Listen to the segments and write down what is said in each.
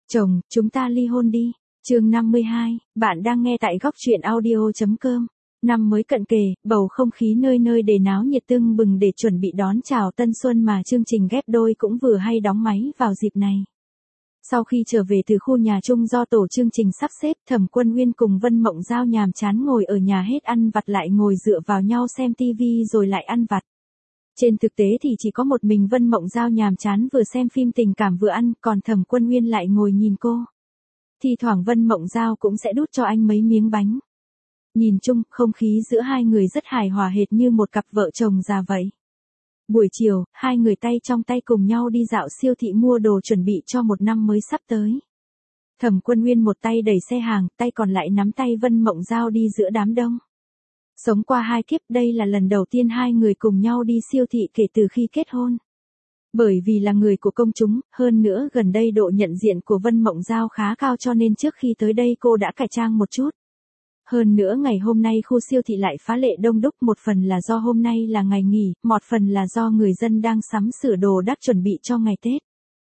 Chồng, chúng ta ly hôn đi. Chương 52, bạn đang nghe tại góc truyện audio.com. Năm mới cận kề, bầu không khí nơi nơi đầy náo nhiệt tưng bừng để chuẩn bị đón chào tân xuân mà chương trình ghép đôi cũng vừa hay đóng máy vào dịp này. Sau khi trở về từ khu nhà chung do tổ chương trình sắp xếp, Thẩm Quân Uyên cùng Vân Mộng Giao nhàm chán ngồi ở nhà hết ăn vặt lại ngồi dựa vào nhau xem tivi rồi lại ăn vặt. Trên thực tế thì chỉ có một mình Vân Mộng Giao nhàm chán vừa xem phim tình cảm vừa ăn, còn Thẩm Quân Uyên lại ngồi nhìn cô. Thì thoảng Vân Mộng Giao cũng sẽ đút cho anh mấy miếng bánh. Nhìn chung, không khí giữa hai người rất hài hòa hệt như một cặp vợ chồng già vậy. Buổi chiều, hai người tay trong tay cùng nhau đi dạo siêu thị mua đồ chuẩn bị cho một năm mới sắp tới. Thẩm Quân Uyên một tay đẩy xe hàng, tay còn lại nắm tay Vân Mộng Giao đi giữa đám đông. Sống qua hai kiếp, đây là lần đầu tiên hai người cùng nhau đi siêu thị kể từ khi kết hôn. Bởi vì là người của công chúng, hơn nữa gần đây độ nhận diện của Vân Mộng Giao khá cao cho nên trước khi tới đây cô đã cải trang một chút. Hơn nữa ngày hôm nay khu siêu thị lại phá lệ đông đúc, một phần là do hôm nay là ngày nghỉ, một phần là do người dân đang sắm sửa đồ đắt chuẩn bị cho ngày Tết.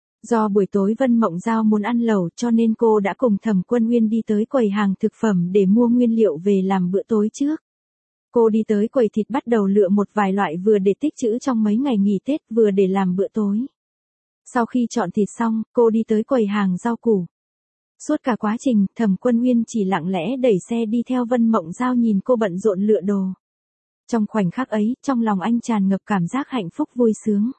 Do buổi tối Vân Mộng Giao muốn ăn lẩu cho nên cô đã cùng Thẩm Quân Uyên đi tới quầy hàng thực phẩm để mua nguyên liệu về làm bữa tối trước. Cô đi tới quầy thịt bắt đầu lựa một vài loại vừa để tích trữ trong mấy ngày nghỉ Tết vừa để làm bữa tối. Sau khi chọn thịt xong, cô đi tới quầy hàng rau củ. Suốt cả quá trình, Thẩm Quân Uyên chỉ lặng lẽ đẩy xe đi theo Vân Mộng Giao nhìn cô bận rộn lựa đồ. Trong khoảnh khắc ấy, trong lòng anh tràn ngập cảm giác hạnh phúc vui sướng.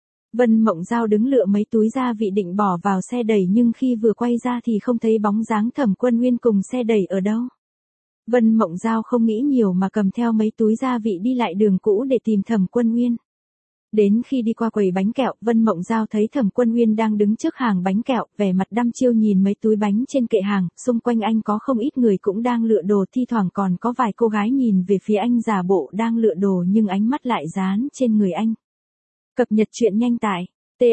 Vân Mộng Giao đứng lựa mấy túi gia vị định bỏ vào xe đẩy nhưng khi vừa quay ra thì không thấy bóng dáng Thẩm Quân Uyên cùng xe đẩy ở đâu. Vân Mộng Giao không nghĩ nhiều mà cầm theo mấy túi gia vị đi lại đường cũ để tìm Thẩm Quân Uyên. Đến khi đi qua quầy bánh kẹo, Vân Mộng Giao thấy Thẩm Quân Uyên đang đứng trước hàng bánh kẹo, vẻ mặt đăm chiêu nhìn mấy túi bánh trên kệ hàng, xung quanh anh có không ít người cũng đang lựa đồ, thi thoảng còn có vài cô gái nhìn về phía anh giả bộ đang lựa đồ nhưng ánh mắt lại dán trên người anh. Cập nhật truyện nhanh tại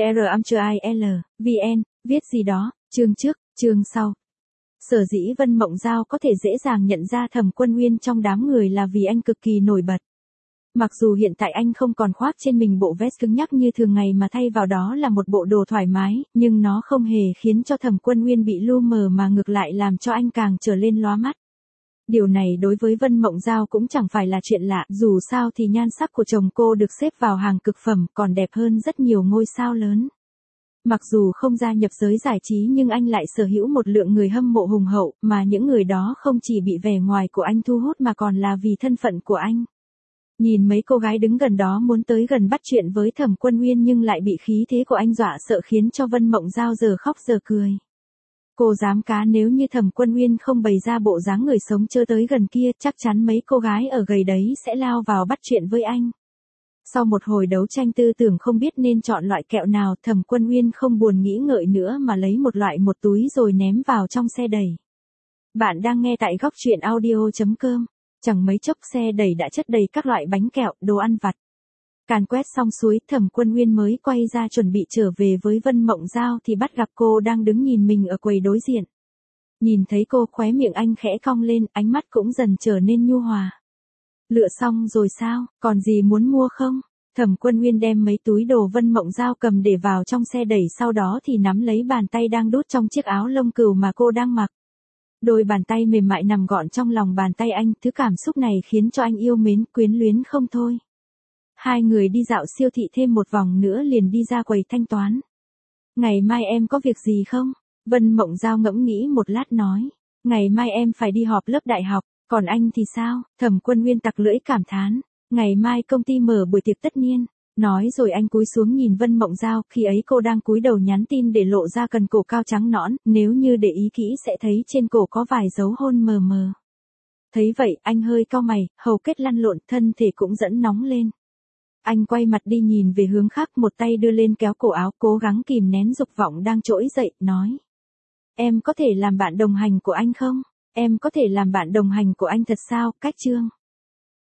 tr.il.vn, viết gì đó, chương trước, chương sau. Sở dĩ Vân Mộng Giao có thể dễ dàng nhận ra Thẩm Quân Uyên trong đám người là vì anh cực kỳ nổi bật. Mặc dù hiện tại anh không còn khoác trên mình bộ vest cứng nhắc như thường ngày mà thay vào đó là một bộ đồ thoải mái, nhưng nó không hề khiến cho Thẩm Quân Uyên bị lu mờ mà ngược lại làm cho anh càng trở lên lóa mắt. Điều này đối với Vân Mộng Giao cũng chẳng phải là chuyện lạ, dù sao thì nhan sắc của chồng cô được xếp vào hàng cực phẩm, còn đẹp hơn rất nhiều ngôi sao lớn. Mặc dù không gia nhập giới giải trí nhưng anh lại sở hữu một lượng người hâm mộ hùng hậu, mà những người đó không chỉ bị vẻ ngoài của anh thu hút mà còn là vì thân phận của anh. Nhìn mấy cô gái đứng gần đó muốn tới gần bắt chuyện với Thẩm Quân Uyên nhưng lại bị khí thế của anh dọa sợ khiến cho Vân Mộng Giao giờ khóc giờ cười. Cô dám cá nếu như Thẩm Quân Uyên không bày ra bộ dáng người sống chơ tới gần kia, chắc chắn mấy cô gái ở gầy đấy sẽ lao vào bắt chuyện với anh. Sau một hồi đấu tranh tư tưởng không biết nên chọn loại kẹo nào, Thẩm Quân Uyên không buồn nghĩ ngợi nữa mà lấy một loại một túi rồi ném vào trong xe đẩy. Bạn đang nghe tại góc truyện audio.com. Chẳng mấy chốc xe đẩy đã chất đầy các loại bánh kẹo, đồ ăn vặt. Càn quét xong suối, Thẩm Quân Uyên mới quay ra chuẩn bị trở về với Vân Mộng Giao thì bắt gặp cô đang đứng nhìn mình ở quầy đối diện. Nhìn thấy cô, khóe miệng anh khẽ cong lên, ánh mắt cũng dần trở nên nhu hòa. Lựa xong rồi sao, còn gì muốn mua không? Thẩm Quân Uyên đem mấy túi đồ Vân Mộng Giao cầm để vào trong xe đẩy, sau đó thì nắm lấy bàn tay đang đút trong chiếc áo lông cừu mà cô đang mặc. Đôi bàn tay mềm mại nằm gọn trong lòng bàn tay anh, thứ cảm xúc này khiến cho anh yêu mến, quyến luyến không thôi. Hai người đi dạo siêu thị thêm một vòng nữa liền đi ra quầy thanh toán. Ngày mai em có việc gì không? Vân Mộng Giao ngẫm nghĩ một lát nói. Ngày mai em phải đi họp lớp đại học, còn anh thì sao? Thẩm Quân Uyên tặc lưỡi cảm thán. Ngày mai công ty mở buổi tiệc tất niên. Nói rồi anh cúi xuống nhìn Vân Mộng Giao, khi ấy cô đang cúi đầu nhắn tin để lộ ra cần cổ cao trắng nõn, nếu như để ý kỹ sẽ thấy trên cổ có vài dấu hôn mờ mờ. Thấy vậy, anh hơi cau mày, hầu kết lăn lộn, thân thể cũng dẫn nóng lên. Anh quay mặt đi nhìn về hướng khác, một tay đưa lên kéo cổ áo, cố gắng kìm nén dục vọng đang trỗi dậy, nói. Em có thể làm bạn đồng hành của anh không? Em có thể làm bạn đồng hành của anh thật sao, Cách Trương?